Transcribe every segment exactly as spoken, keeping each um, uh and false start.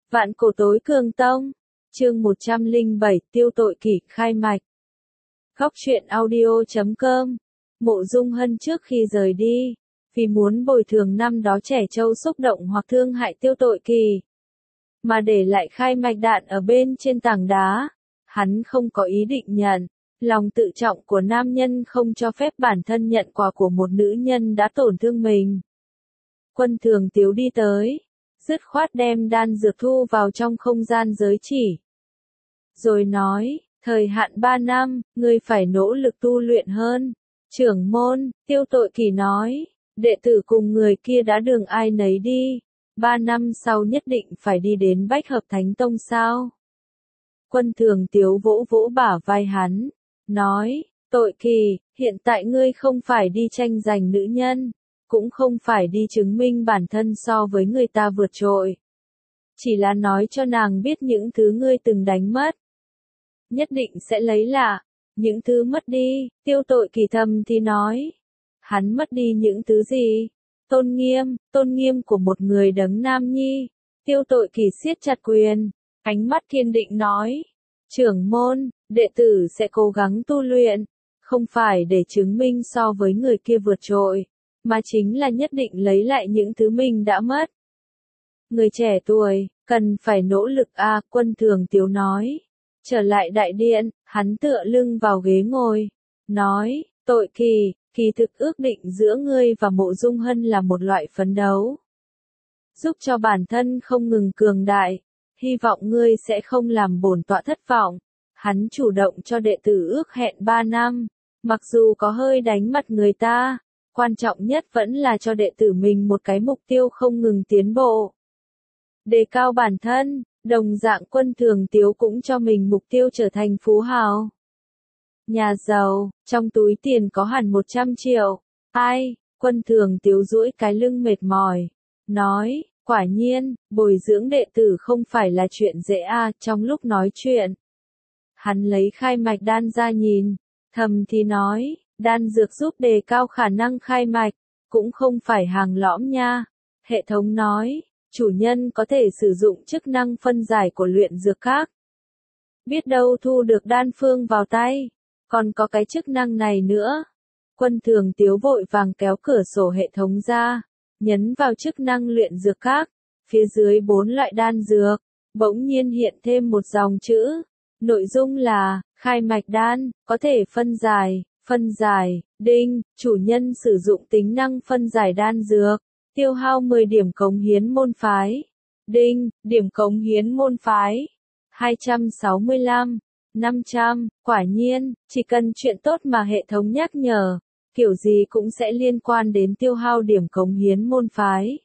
Vạn cổ tối cường tông. Chương một trăm lẻ bảy tiêu tội kỷ khai mạch. Góc truyện audio chấm com. Mộ Dung Hân trước khi rời đi, vì muốn bồi thường năm đó trẻ trâu xúc động hoặc thương hại tiêu tội kỳ, mà để lại khai mạch đạn ở bên trên tảng đá. Hắn không có ý định nhận. Lòng tự trọng của nam nhân không cho phép bản thân nhận quà của một nữ nhân đã tổn thương mình. Quân Thường Tiếu đi tới, dứt khoát đem đan dược thu vào trong không gian giới chỉ. Rồi nói, thời hạn ba năm, ngươi phải nỗ lực tu luyện hơn. Trưởng môn, tiêu tội kỳ nói, đệ tử cùng người kia đã đường ai nấy đi. Ba năm sau nhất định phải đi đến Bách Hợp Thánh Tông sao? Quân Thường Tiếu vỗ vỗ bả vai hắn, nói, tội kỳ, hiện tại ngươi không phải đi tranh giành nữ nhân, cũng không phải đi chứng minh bản thân so với người ta vượt trội. Chỉ là nói cho nàng biết những thứ ngươi từng đánh mất. Nhất định sẽ lấy lại, những thứ mất đi, tiêu tội kỳ thầm thì nói. Hắn mất đi những thứ gì? Tôn nghiêm, tôn nghiêm của một người đấng nam nhi. Tiêu tội kỳ siết chặt quyền, ánh mắt kiên định nói. Trưởng môn, đệ tử sẽ cố gắng tu luyện, không phải để chứng minh so với người kia vượt trội, mà chính là nhất định lấy lại những thứ mình đã mất. Người trẻ tuổi, cần phải nỗ lực a à, Quân Thường Tiếu nói. Trở lại đại điện, hắn tựa lưng vào ghế ngồi, nói, tội kỳ, kỳ thực ước định giữa ngươi và Mộ Dung Hân là một loại phấn đấu. Giúp cho bản thân không ngừng cường đại, hy vọng ngươi sẽ không làm bổn tọa thất vọng. Hắn chủ động cho đệ tử ước hẹn ba năm, mặc dù có hơi đánh mặt người ta, quan trọng nhất vẫn là cho đệ tử mình một cái mục tiêu không ngừng tiến bộ. Đề cao bản thân, đồng dạng Quân Thường Tiếu cũng cho mình mục tiêu trở thành phú hào. Nhà giàu, trong túi tiền có hẳn một trăm triệu. Ai, Quân Thường Tiếu duỗi cái lưng mệt mỏi, nói, quả nhiên, bồi dưỡng đệ tử không phải là chuyện dễ à. Trong lúc nói chuyện, hắn lấy khai mạch đan ra nhìn, thầm thì nói, đan dược giúp đề cao khả năng khai mạch, cũng không phải hàng lõm nha. Hệ thống nói, chủ nhân có thể sử dụng chức năng phân giải của luyện dược khác. Biết đâu thu được đan phương vào tay, còn có cái chức năng này nữa. Quân Thường Tiếu vội vàng kéo cửa sổ hệ thống ra, nhấn vào chức năng luyện dược khác, phía dưới bốn loại đan dược, bỗng nhiên hiện thêm một dòng chữ. Nội dung là, khai mạch đan, có thể phân giải, phân giải, đinh, chủ nhân sử dụng tính năng phân giải đan dược, tiêu hao mười điểm cống hiến môn phái. Đinh, điểm cống hiến môn phái, hai trăm sáu mươi lăm, năm trăm, quả nhiên, chỉ cần chuyện tốt mà hệ thống nhắc nhở, kiểu gì cũng sẽ liên quan đến tiêu hao điểm cống hiến môn phái.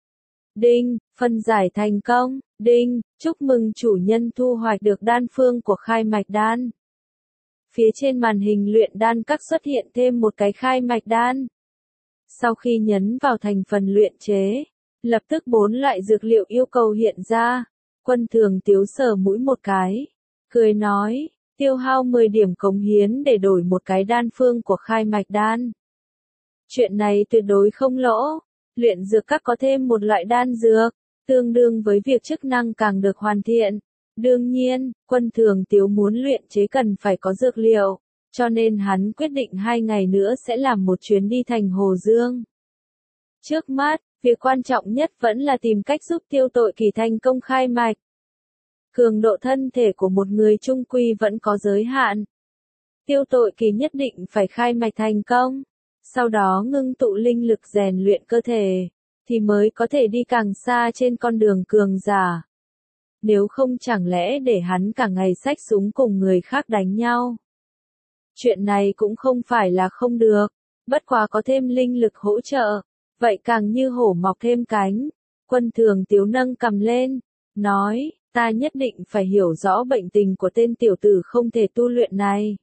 Đinh, phân giải thành công. Đinh, chúc mừng chủ nhân thu hoạch được đan phương của khai mạch đan. Phía trên màn hình luyện đan các xuất hiện thêm một cái khai mạch đan. Sau khi nhấn vào thành phần luyện chế, lập tức bốn loại dược liệu yêu cầu hiện ra. Quân Thường Tiếu sờ mũi một cái, cười nói, tiêu hao mười điểm cống hiến để đổi một cái đan phương của khai mạch đan. Chuyện này tuyệt đối không lỗ, luyện dược các có thêm một loại đan dược, tương đương với việc chức năng càng được hoàn thiện. Đương nhiên, Quân Thường Tiếu muốn luyện chế cần phải có dược liệu, cho nên hắn quyết định hai ngày nữa sẽ làm một chuyến đi thành Hồ Dương. Trước mắt, việc quan trọng nhất vẫn là tìm cách giúp tiêu tội kỳ thành công khai mạch. Cường độ thân thể của một người trung quy vẫn có giới hạn. Tiêu tội kỳ nhất định phải khai mạch thành công, sau đó ngưng tụ linh lực rèn luyện cơ thể, thì mới có thể đi càng xa trên con đường cường giả. Nếu không chẳng lẽ để hắn cả ngày xách súng cùng người khác đánh nhau. Chuyện này cũng không phải là không được, bất quá có thêm linh lực hỗ trợ, vậy càng như hổ mọc thêm cánh. Quân Thường Tiếu nâng cầm lên, nói, ta nhất định phải hiểu rõ bệnh tình của tên tiểu tử không thể tu luyện này.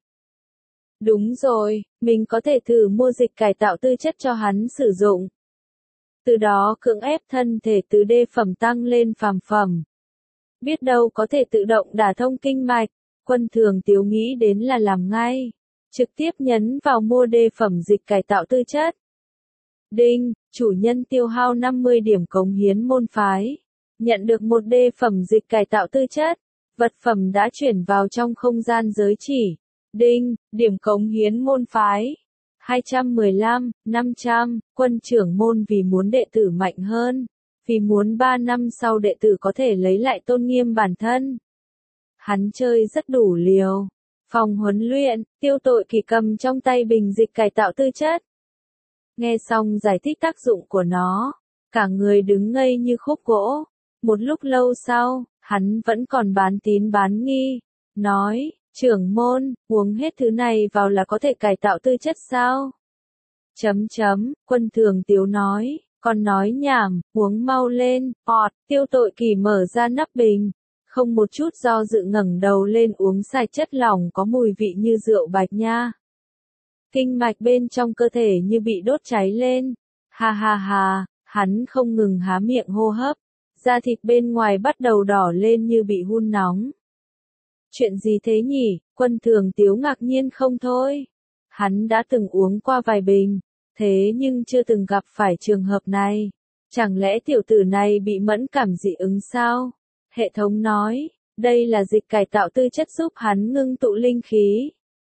Đúng rồi, mình có thể thử mua dịch cải tạo tư chất cho hắn sử dụng. Từ đó cưỡng ép thân thể từ đê phẩm tăng lên phàm phẩm. Biết đâu có thể tự động đả thông kinh mạch. Quân Thường Tiếu nghĩ đến là làm ngay, trực tiếp nhấn vào mua đê phẩm dịch cải tạo tư chất. Đinh, chủ nhân tiêu hao năm mươi điểm cống hiến môn phái. Nhận được một đề phẩm dịch cải tạo tư chất. Vật phẩm đã chuyển vào trong không gian giới chỉ. Đinh, điểm cống hiến môn phái. hai trăm mười lăm, năm trăm, quân trưởng môn vì muốn đệ tử mạnh hơn. Vì muốn ba năm sau đệ tử có thể lấy lại tôn nghiêm bản thân. Hắn chơi rất đủ liều. Phòng huấn luyện, Tiêu Tội Kỳ cầm trong tay bình dịch cải tạo tư chất. Nghe xong giải thích tác dụng của nó, cả người đứng ngây như khúc gỗ. Một lúc lâu sau, hắn vẫn còn bán tín bán nghi. Nói, trưởng môn, uống hết thứ này vào là có thể cải tạo tư chất sao? Chấm chấm, Quân Thường Tiếu nói, còn nói nhảm, uống mau lên, ọt, Tiêu Tội Kỳ mở ra nắp bình. Không một chút do dự ngẩng đầu lên uống sạch chất lỏng có mùi vị như rượu bạch nha. Kinh mạch bên trong cơ thể như bị đốt cháy lên. Ha ha ha, hắn không ngừng há miệng hô hấp. Da thịt bên ngoài bắt đầu đỏ lên như bị hun nóng. Chuyện gì thế nhỉ? Quân Thường Tiếu ngạc nhiên không thôi. Hắn đã từng uống qua vài bình, thế nhưng chưa từng gặp phải trường hợp này. Chẳng lẽ tiểu tử này bị mẫn cảm dị ứng sao? Hệ thống nói, đây là dịch cải tạo tư chất giúp hắn ngưng tụ linh khí.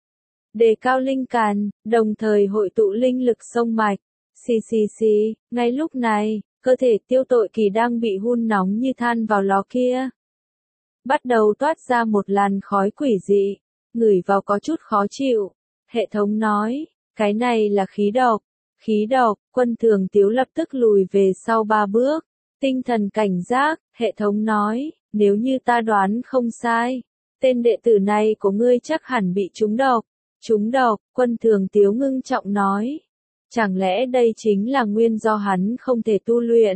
Đề cao linh càn, đồng thời hội tụ linh lực sông mạch. Xì xì xì, ngay lúc này, cơ thể Tiêu Tội Kỳ đang bị hun nóng như than vào lò kia. Bắt đầu toát ra một làn khói quỷ dị, ngửi vào có chút khó chịu. Hệ thống nói, cái này là khí độc. Khí độc, Quân Thường Tiếu lập tức lùi về sau ba bước. Tinh thần cảnh giác, hệ thống nói, nếu như ta đoán không sai, tên đệ tử này của ngươi chắc hẳn bị trúng độc. Trúng độc, Quân Thường Tiếu ngưng trọng nói. Chẳng lẽ đây chính là nguyên do hắn không thể tu luyện?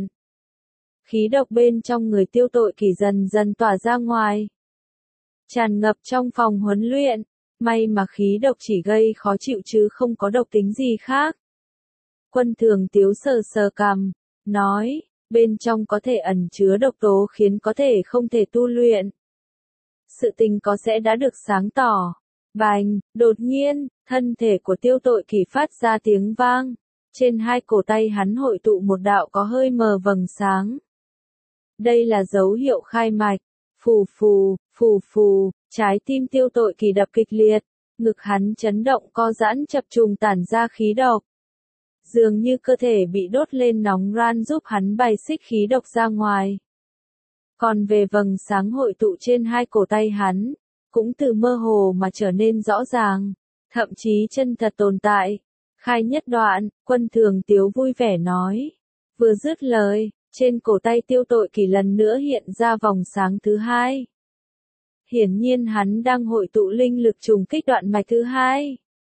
Khí độc bên trong người Tiêu Tội Kỳ dần dần tỏa ra ngoài. Tràn ngập trong phòng huấn luyện. May mà khí độc chỉ gây khó chịu chứ không có độc tính gì khác. Quân Thường Tiếu sờ sờ cằm, nói, bên trong có thể ẩn chứa độc tố khiến có thể không thể tu luyện. Sự tình có sẽ đã được sáng tỏ. Bành, đột nhiên, thân thể của Tiêu Tội Kỳ phát ra tiếng vang. Trên hai cổ tay hắn hội tụ một đạo có hơi mờ vầng sáng. Đây là dấu hiệu khai mạch. Phù phù, phù phù, trái tim Tiêu Tội Kỳ đập kịch liệt. Ngực hắn chấn động co giãn chập trùng tản ra khí độc. Dường như cơ thể bị đốt lên nóng ran giúp hắn bài xích khí độc ra ngoài. Còn về vầng sáng hội tụ trên hai cổ tay hắn, cũng từ mơ hồ mà trở nên rõ ràng, thậm chí chân thật tồn tại. Khai nhất đoạn, Quân Thường Tiếu vui vẻ nói. Vừa dứt lời, trên cổ tay Tiêu Tội Kỳ lần nữa hiện ra vòng sáng thứ hai. Hiển nhiên hắn đang hội tụ linh lực trùng kích đoạn mạch thứ hai.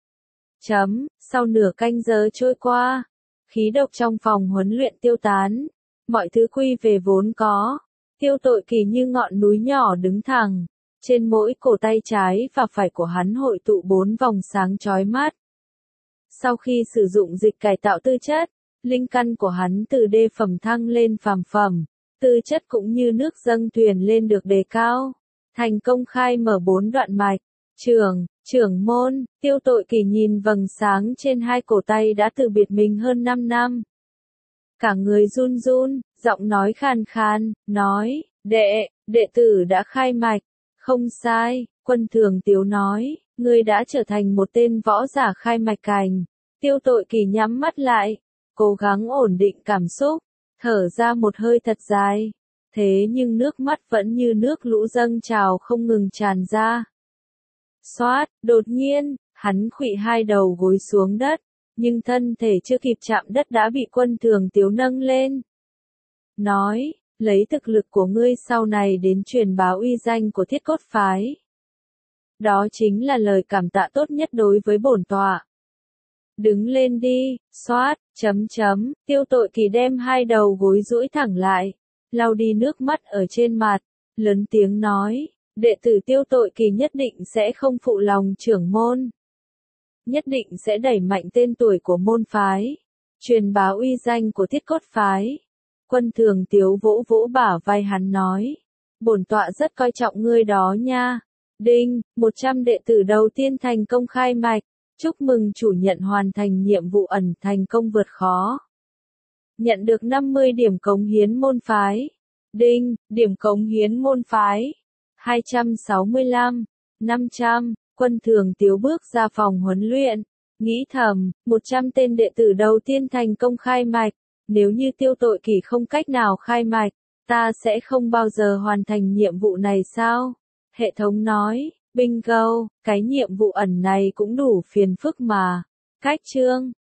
Chấm, sau nửa canh giờ trôi qua, khí độc trong phòng huấn luyện tiêu tán, mọi thứ quy về vốn có. Tiêu Tội Kỳ như ngọn núi nhỏ đứng thẳng, trên mỗi cổ tay trái và phải của hắn hội tụ bốn vòng sáng chói mắt. Sau khi sử dụng dịch cải tạo tư chất, linh căn của hắn từ đê phẩm thăng lên phàm phẩm, tư chất cũng như nước dâng thuyền lên được đề cao, thành công khai mở bốn đoạn mạch. Trưởng, trưởng môn, Tiêu Tội Kỳ nhìn vầng sáng trên hai cổ tay đã từ biệt mình hơn năm năm. Cả người run run, giọng nói khàn khàn, nói, đệ, đệ tử đã khai mạch. Không sai, Quân Thường Tiếu nói, ngươi đã trở thành một tên võ giả khai mạch cảnh. Tiêu Tội Kỳ nhắm mắt lại, cố gắng ổn định cảm xúc, thở ra một hơi thật dài. Thế nhưng nước mắt vẫn như nước lũ dâng trào không ngừng tràn ra. Xoát, đột nhiên, hắn khuỵu hai đầu gối xuống đất, nhưng thân thể chưa kịp chạm đất đã bị Quân Thường Tiếu nâng lên. Nói, lấy thực lực của ngươi sau này đến truyền bá uy danh của Thiết Cốt Phái. Đó chính là lời cảm tạ tốt nhất đối với bổn tọa. Đứng lên đi, xoát, chấm chấm, Tiêu Tội Kỳ đem hai đầu gối duỗi thẳng lại, lau đi nước mắt ở trên mặt, lớn tiếng nói. Đệ tử Tiêu Tội Kỳ nhất định sẽ không phụ lòng trưởng môn. Nhất định sẽ đẩy mạnh tên tuổi của môn phái. Truyền bá uy danh của Thiết Cốt Phái. Quân Thường Tiếu vỗ vỗ bả vai hắn nói. Bổn tọa rất coi trọng ngươi đó nha. Đinh, một trăm đệ tử đầu tiên thành công khai mạch. Chúc mừng chủ nhận hoàn thành nhiệm vụ ẩn thành công vượt khó. Nhận được năm mươi điểm cống hiến môn phái. Đinh, điểm cống hiến môn phái. hai trăm sáu mươi lăm, năm trăm, Quân Thường Tiếu bước ra phòng huấn luyện. Nghĩ thầm, một trăm tên đệ tử đầu tiên thành công khai mạch. Nếu như Tiêu Tội Kỷ không cách nào khai mạch, ta sẽ không bao giờ hoàn thành nhiệm vụ này sao? Hệ thống nói, bingo, cái nhiệm vụ ẩn này cũng đủ phiền phức mà. Cách chương